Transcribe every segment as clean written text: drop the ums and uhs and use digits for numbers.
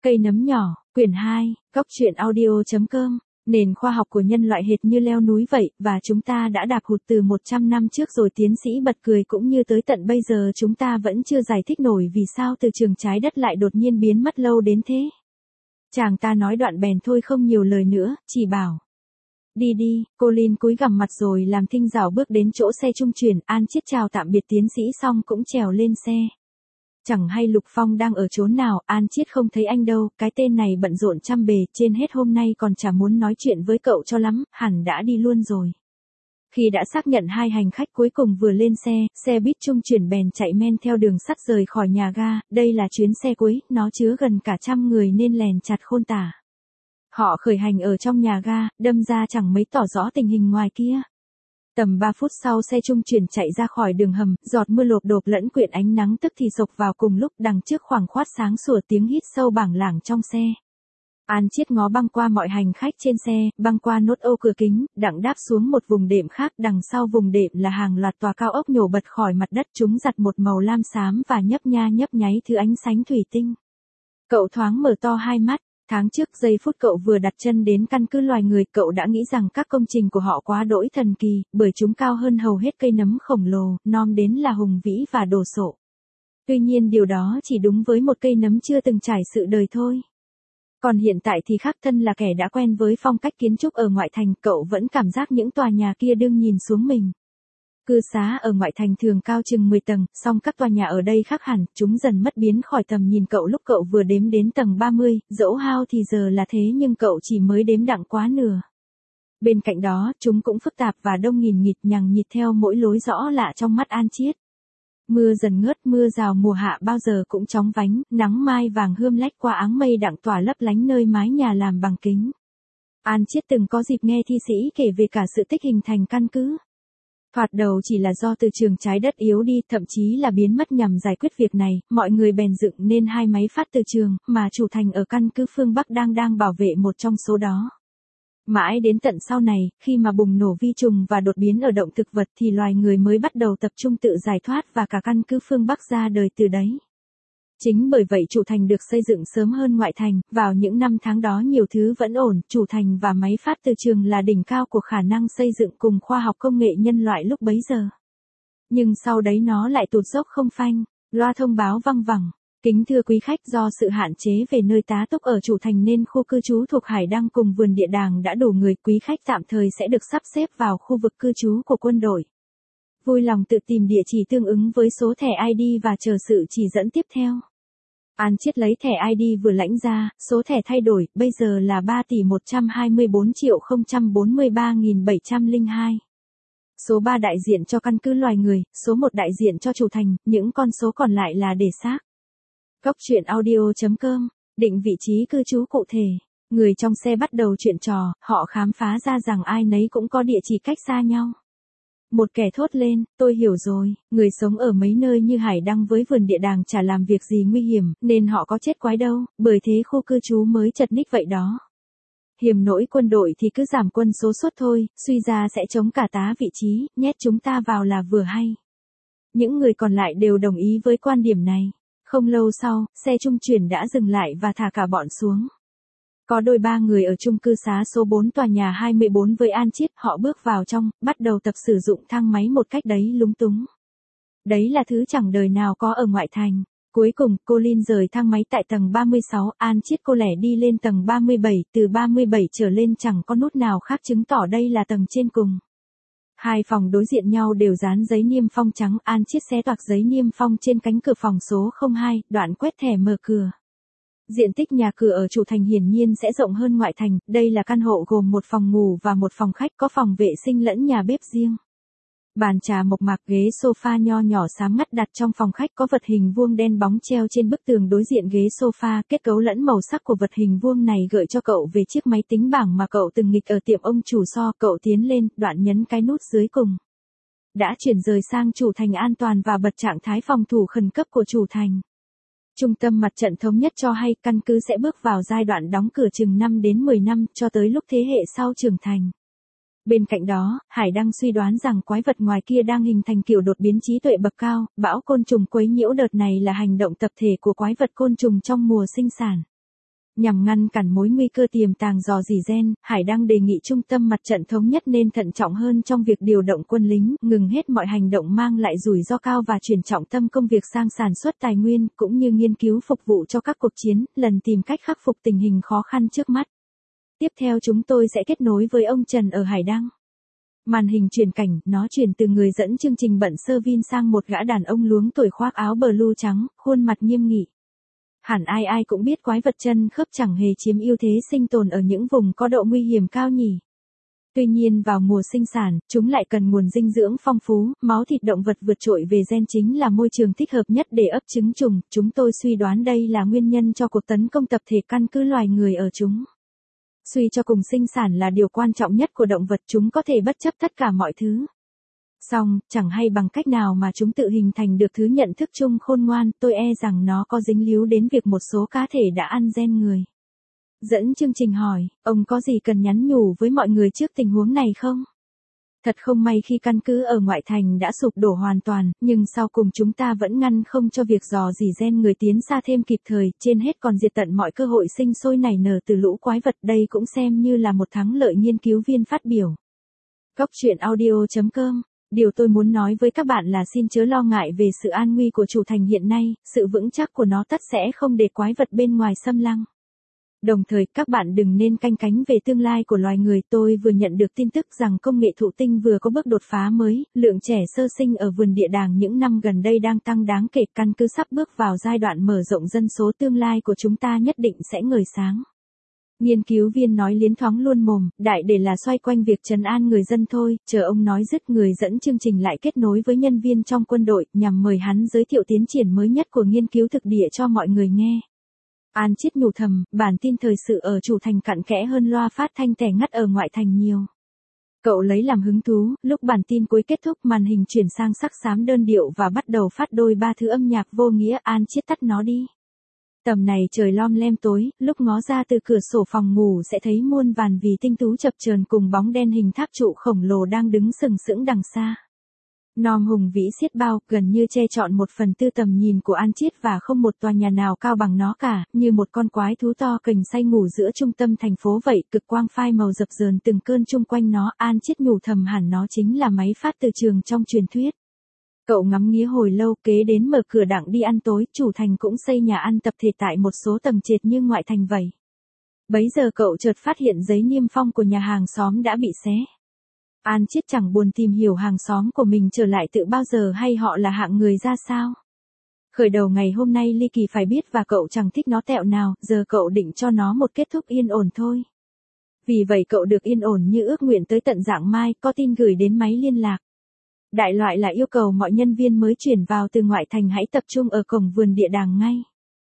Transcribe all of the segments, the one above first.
Cây nấm nhỏ, quyển 2, góc truyện audio.com. Nền khoa học của nhân loại hệt như leo núi vậy, và chúng ta đã đạp hụt từ 100 năm trước rồi. Tiến sĩ bật cười. Cũng như tới tận bây giờ chúng ta vẫn chưa giải thích nổi vì sao từ trường trái đất lại đột nhiên biến mất lâu đến thế. Chàng ta nói đoạn bèn thôi không nhiều lời nữa, chỉ bảo. Đi đi. Colin cúi gằm mặt rồi làm thinh rảo bước đến chỗ xe trung chuyển. An Chiết chào tạm biệt tiến sĩ xong cũng trèo lên xe. Chẳng hay Lục Phong đang ở chốn nào, An Chiết không thấy anh đâu, cái tên này bận rộn trăm bề, trên hết hôm nay còn chả muốn nói chuyện với cậu cho lắm, hẳn đã đi luôn rồi. Khi đã xác nhận hai hành khách cuối cùng vừa lên xe buýt trung chuyển bèn chạy men theo đường sắt rời khỏi nhà ga, đây là chuyến xe cuối, nó chứa gần cả 100 người nên lèn chặt khôn tả. Họ khởi hành ở trong nhà ga, đâm ra chẳng mấy tỏ rõ tình hình ngoài kia. Tầm 3 phút sau xe trung chuyển chạy ra khỏi đường hầm, giọt mưa lộp độp lẫn quyện ánh nắng tức thì sộc vào cùng lúc. Đằng trước khoảng khoát sáng sủa tiếng hít sâu bảng lảng trong xe. An Chiết ngó băng qua mọi hành khách trên xe, băng qua nốt ô cửa kính, đặng đáp xuống một vùng đệm khác. Đằng sau vùng đệm là hàng loạt tòa cao ốc nhổ bật khỏi mặt đất, chúng giặt một màu lam xám và nhấp nha nhấp nháy thứ ánh sánh thủy tinh. Cậu thoáng mở to hai mắt. Tháng trước giây phút cậu vừa đặt chân đến căn cứ loài người, cậu đã nghĩ rằng các công trình của họ quá đỗi thần kỳ, bởi chúng cao hơn hầu hết cây nấm khổng lồ, nom đến là hùng vĩ và đồ sộ. Tuy nhiên điều đó chỉ đúng với một cây nấm chưa từng trải sự đời thôi. Còn hiện tại thì khác, thân là kẻ đã quen với phong cách kiến trúc ở ngoại thành, cậu vẫn cảm giác những tòa nhà kia đương nhìn xuống mình. Cư xá ở ngoại thành thường cao chừng 10 tầng, song các tòa nhà ở đây khác hẳn, chúng dần mất biến khỏi tầm nhìn cậu lúc cậu vừa đếm đến tầng 30, dẫu hao thì giờ là thế nhưng cậu chỉ mới đếm đặng quá nửa. Bên cạnh đó, chúng cũng phức tạp và đông nghìn nghịt nhằng nhịt theo mỗi lối rõ lạ trong mắt An Chiết. Mưa dần ngớt, mưa rào mùa hạ bao giờ cũng chóng vánh, nắng mai vàng hươm lách qua áng mây đặng tỏa lấp lánh nơi mái nhà làm bằng kính. An Chiết từng có dịp nghe thi sĩ kể về cả sự tích hình thành căn cứ. Thoạt đầu chỉ là do từ trường trái đất yếu đi, thậm chí là biến mất. Nhằm giải quyết việc này, mọi người bèn dựng nên hai máy phát từ trường, mà chủ thành ở căn cứ phương Bắc đang bảo vệ một trong số đó. Mãi đến tận sau này, khi mà bùng nổ vi trùng và đột biến ở động thực vật thì loài người mới bắt đầu tập trung tự giải thoát và cả căn cứ phương Bắc ra đời từ đấy. Chính bởi vậy chủ thành được xây dựng sớm hơn ngoại thành, vào những năm tháng đó nhiều thứ vẫn ổn, chủ thành và máy phát từ trường là đỉnh cao của khả năng xây dựng cùng khoa học công nghệ nhân loại lúc bấy giờ. Nhưng sau đấy nó lại tụt dốc không phanh, loa thông báo văng vẳng. Kính thưa quý khách, do sự hạn chế về nơi tá túc ở chủ thành nên khu cư trú thuộc Hải Đăng cùng vườn địa đàng đã đủ người, quý khách tạm thời sẽ được sắp xếp vào khu vực cư trú của quân đội. Vui lòng tự tìm địa chỉ tương ứng với số thẻ ID và chờ sự chỉ dẫn tiếp theo. An Chiết lấy thẻ ID vừa lãnh ra, số thẻ thay đổi, bây giờ là 3.124.043.702. Số 3 đại diện cho căn cứ loài người, số 1 đại diện cho chủ thành, những con số còn lại là để xác. Góc truyện audio.com, định vị trí cư trú cụ thể. Người trong xe bắt đầu chuyện trò, họ khám phá ra rằng ai nấy cũng có địa chỉ cách xa nhau. Một kẻ thốt lên, tôi hiểu rồi, người sống ở mấy nơi như Hải Đăng với vườn địa đàng chả làm việc gì nguy hiểm, nên họ có chết quái đâu, bởi thế khu cư trú mới chật ních vậy đó. Hiềm nỗi quân đội thì cứ giảm quân số suất thôi, suy ra sẽ chống cả tá vị trí, nhét chúng ta vào là vừa hay. Những người còn lại đều đồng ý với quan điểm này. Không lâu sau, xe trung chuyển đã dừng lại và thả cả bọn xuống. Có đôi ba người ở chung cư xá số 4 tòa nhà 24 với An Chiết, họ bước vào trong, bắt đầu tập sử dụng thang máy một cách đấy lúng túng. Đấy là thứ chẳng đời nào có ở ngoại thành. Cuối cùng, Colin rời thang máy tại tầng 36, An Chiết cô lẻ đi lên tầng 37, từ 37 trở lên chẳng có nút nào khác chứng tỏ đây là tầng trên cùng. Hai phòng đối diện nhau đều dán giấy niêm phong trắng, An Chiết xé toạc giấy niêm phong trên cánh cửa phòng số 02, đoạn quét thẻ mở cửa. Diện tích nhà cửa ở chủ thành hiển nhiên sẽ rộng hơn ngoại thành, đây là căn hộ gồm một phòng ngủ và một phòng khách, có phòng vệ sinh lẫn nhà bếp riêng. Bàn trà mộc mạc, ghế sofa nho nhỏ xám ngắt đặt trong phòng khách, có vật hình vuông đen bóng treo trên bức tường đối diện ghế sofa. Kết cấu lẫn màu sắc của vật hình vuông này gợi cho cậu về chiếc máy tính bảng mà cậu từng nghịch ở tiệm ông chủ So. Cậu tiến lên, đoạn nhấn cái nút dưới cùng. Đã chuyển rời sang chủ thành an toàn và bật trạng thái phòng thủ khẩn cấp của chủ thành. Trung tâm mặt trận thống nhất cho hay căn cứ sẽ bước vào giai đoạn đóng cửa chừng 5 đến 10 năm cho tới lúc thế hệ sau trưởng thành. Bên cạnh đó, Hải Đăng suy đoán rằng quái vật ngoài kia đang hình thành kiểu đột biến trí tuệ bậc cao, bão côn trùng quấy nhiễu đợt này là hành động tập thể của quái vật côn trùng trong mùa sinh sản. Nhằm ngăn cản mối nguy cơ tiềm tàng rò rỉ gen, Hải Đăng đề nghị Trung tâm Mặt trận Thống nhất nên thận trọng hơn trong việc điều động quân lính, ngừng hết mọi hành động mang lại rủi ro cao và chuyển trọng tâm công việc sang sản xuất tài nguyên, cũng như nghiên cứu phục vụ cho các cuộc chiến, lần tìm cách khắc phục tình hình khó khăn trước mắt. Tiếp theo chúng tôi sẽ kết nối với ông Trần ở Hải Đăng. Màn hình chuyển cảnh, nó chuyển từ người dẫn chương trình bận sơ vin sang một gã đàn ông luống tuổi khoác áo blue trắng, khuôn mặt nghiêm nghị. Hẳn ai ai cũng biết quái vật chân khớp chẳng hề chiếm ưu thế sinh tồn ở những vùng có độ nguy hiểm cao nhỉ. Tuy nhiên vào mùa sinh sản, chúng lại cần nguồn dinh dưỡng phong phú, máu thịt động vật vượt trội về gen chính là môi trường thích hợp nhất để ấp trứng trùng. Chúng tôi suy đoán đây là nguyên nhân cho cuộc tấn công tập thể căn cứ loài người ở chúng. Suy cho cùng sinh sản là điều quan trọng nhất của động vật, chúng có thể bất chấp tất cả mọi thứ. Song, chẳng hay bằng cách nào mà chúng tự hình thành được thứ nhận thức chung khôn ngoan, tôi e rằng nó có dính líu đến việc một số cá thể đã ăn gen người. Dẫn chương trình hỏi, ông có gì cần nhắn nhủ với mọi người trước tình huống này không? Thật không may khi căn cứ ở ngoại thành đã sụp đổ hoàn toàn, nhưng sau cùng chúng ta vẫn ngăn không cho việc rò rỉ gen người tiến xa thêm kịp thời, trên hết còn diệt tận mọi cơ hội sinh sôi nảy nở từ lũ quái vật, đây cũng xem như là một thắng lợi, nghiên cứu viên phát biểu. Góc truyện audio.com. Điều tôi muốn nói với các bạn là xin chớ lo ngại về sự an nguy của chủ thành hiện nay, sự vững chắc của nó tất sẽ không để quái vật bên ngoài xâm lăng. Đồng thời, các bạn đừng nên canh cánh về tương lai của loài người. Tôi vừa nhận được tin tức rằng công nghệ thụ tinh vừa có bước đột phá mới, lượng trẻ sơ sinh ở vườn địa đàng những năm gần đây đang tăng đáng kể, căn cứ sắp bước vào giai đoạn mở rộng dân số, tương lai của chúng ta nhất định sẽ ngời sáng. Nghiên cứu viên nói liến thoáng luôn mồm, đại để là xoay quanh việc trấn an người dân thôi, chờ ông nói dứt người dẫn chương trình lại kết nối với nhân viên trong quân đội, nhằm mời hắn giới thiệu tiến triển mới nhất của nghiên cứu thực địa cho mọi người nghe. An Chiết nhủ thầm, bản tin thời sự ở chủ thành cặn kẽ hơn loa phát thanh tẻ ngắt ở ngoại thành nhiều. Cậu lấy làm hứng thú, lúc bản tin cuối kết thúc màn hình chuyển sang sắc xám đơn điệu và bắt đầu phát đôi ba thứ âm nhạc vô nghĩa. An Chiết tắt nó đi. Tầm này trời lom lem tối, lúc ngó ra từ cửa sổ phòng ngủ sẽ thấy muôn vàn vì tinh tú chập chờn cùng bóng đen hình tháp trụ khổng lồ đang đứng sừng sững đằng xa. Nom hùng vĩ xiết bao, gần như che trọn 1/4 tầm nhìn của An Chiết và không một tòa nhà nào cao bằng nó cả, như một con quái thú to kềnh say ngủ giữa trung tâm thành phố vậy, cực quang phai màu dập dờn từng cơn chung quanh nó. An Chiết nhủ thầm hẳn nó chính là máy phát từ trường trong truyền thuyết. Cậu ngắm nghía hồi lâu, kế đến mở cửa đặng đi ăn tối, chủ thành cũng xây nhà ăn tập thể tại một số tầng trệt như ngoại thành vậy. Bấy giờ cậu chợt phát hiện giấy niêm phong của nhà hàng xóm đã bị xé. An Chiết chẳng buồn tìm hiểu hàng xóm của mình trở lại từ bao giờ hay họ là hạng người ra sao. Khởi đầu ngày hôm nay ly kỳ phải biết và cậu chẳng thích nó tẹo nào, giờ cậu định cho nó một kết thúc yên ổn thôi. Vì vậy cậu được yên ổn như ước nguyện tới tận rạng mai, có tin gửi đến máy liên lạc. Đại loại là yêu cầu mọi nhân viên mới chuyển vào từ ngoại thành hãy tập trung ở cổng vườn địa đàng ngay.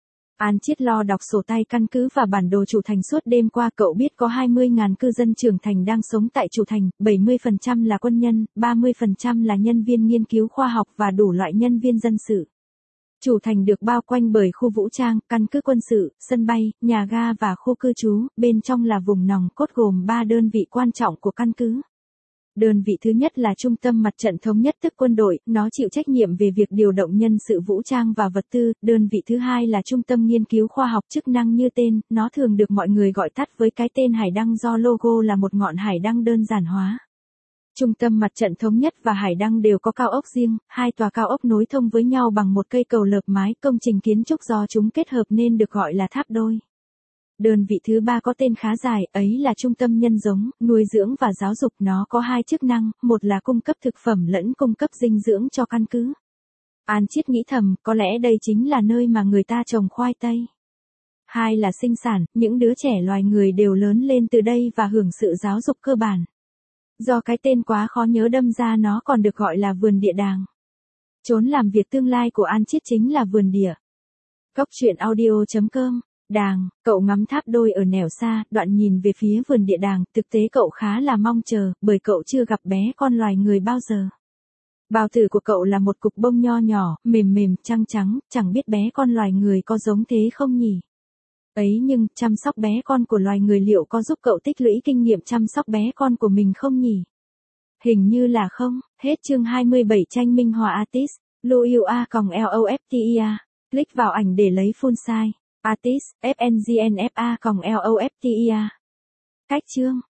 An Chiết lo đọc sổ tay căn cứ và bản đồ chủ thành suốt đêm qua. Cậu biết có 20.000 cư dân trưởng thành đang sống tại chủ thành, 70% là quân nhân, 30% là nhân viên nghiên cứu khoa học và đủ loại nhân viên dân sự. Chủ thành được bao quanh bởi khu vũ trang, căn cứ quân sự, sân bay, nhà ga và khu cư trú, bên trong là vùng nòng cốt gồm 3 đơn vị quan trọng của căn cứ. Đơn vị thứ nhất là Trung tâm Mặt trận Thống nhất tức quân đội, nó chịu trách nhiệm về việc điều động nhân sự vũ trang và vật tư. Đơn vị thứ hai là Trung tâm Nghiên cứu Khoa học, chức năng như tên, nó thường được mọi người gọi tắt với cái tên Hải Đăng do logo là một ngọn hải đăng đơn giản hóa. Trung tâm Mặt trận Thống nhất và Hải Đăng đều có cao ốc riêng, hai tòa cao ốc nối thông với nhau bằng một cây cầu lợp mái, công trình kiến trúc do chúng kết hợp nên được gọi là tháp đôi. Đơn vị thứ ba có tên khá dài, ấy là Trung tâm Nhân giống, nuôi dưỡng và giáo dục. Nó có hai chức năng, một là cung cấp thực phẩm lẫn cung cấp dinh dưỡng cho căn cứ. An Chiết nghĩ thầm, có lẽ đây chính là nơi mà người ta trồng khoai tây. Hai là sinh sản, những đứa trẻ loài người đều lớn lên từ đây và hưởng sự giáo dục cơ bản. Do cái tên quá khó nhớ đâm ra nó còn được gọi là vườn địa đàng. Chốn làm việc tương lai của An Chiết chính là vườn địa. Góc truyện audio.com. Đàng, cậu ngắm tháp đôi ở nẻo xa, đoạn nhìn về phía vườn địa đàng, thực tế cậu khá là mong chờ, bởi cậu chưa gặp bé con loài người bao giờ. Bào tử của cậu là một cục bông nho nhỏ, mềm mềm, trắng trắng, chẳng biết bé con loài người có giống thế không nhỉ? Ấy nhưng, chăm sóc bé con của loài người liệu có giúp cậu tích lũy kinh nghiệm chăm sóc bé con của mình không nhỉ? Hình như là không. Hết chương 27 tranh minh họa artist. Lua còng LOFTEA. Click vào ảnh để lấy full size. Artist, FNGNFA, LOFTEA. Cách chương.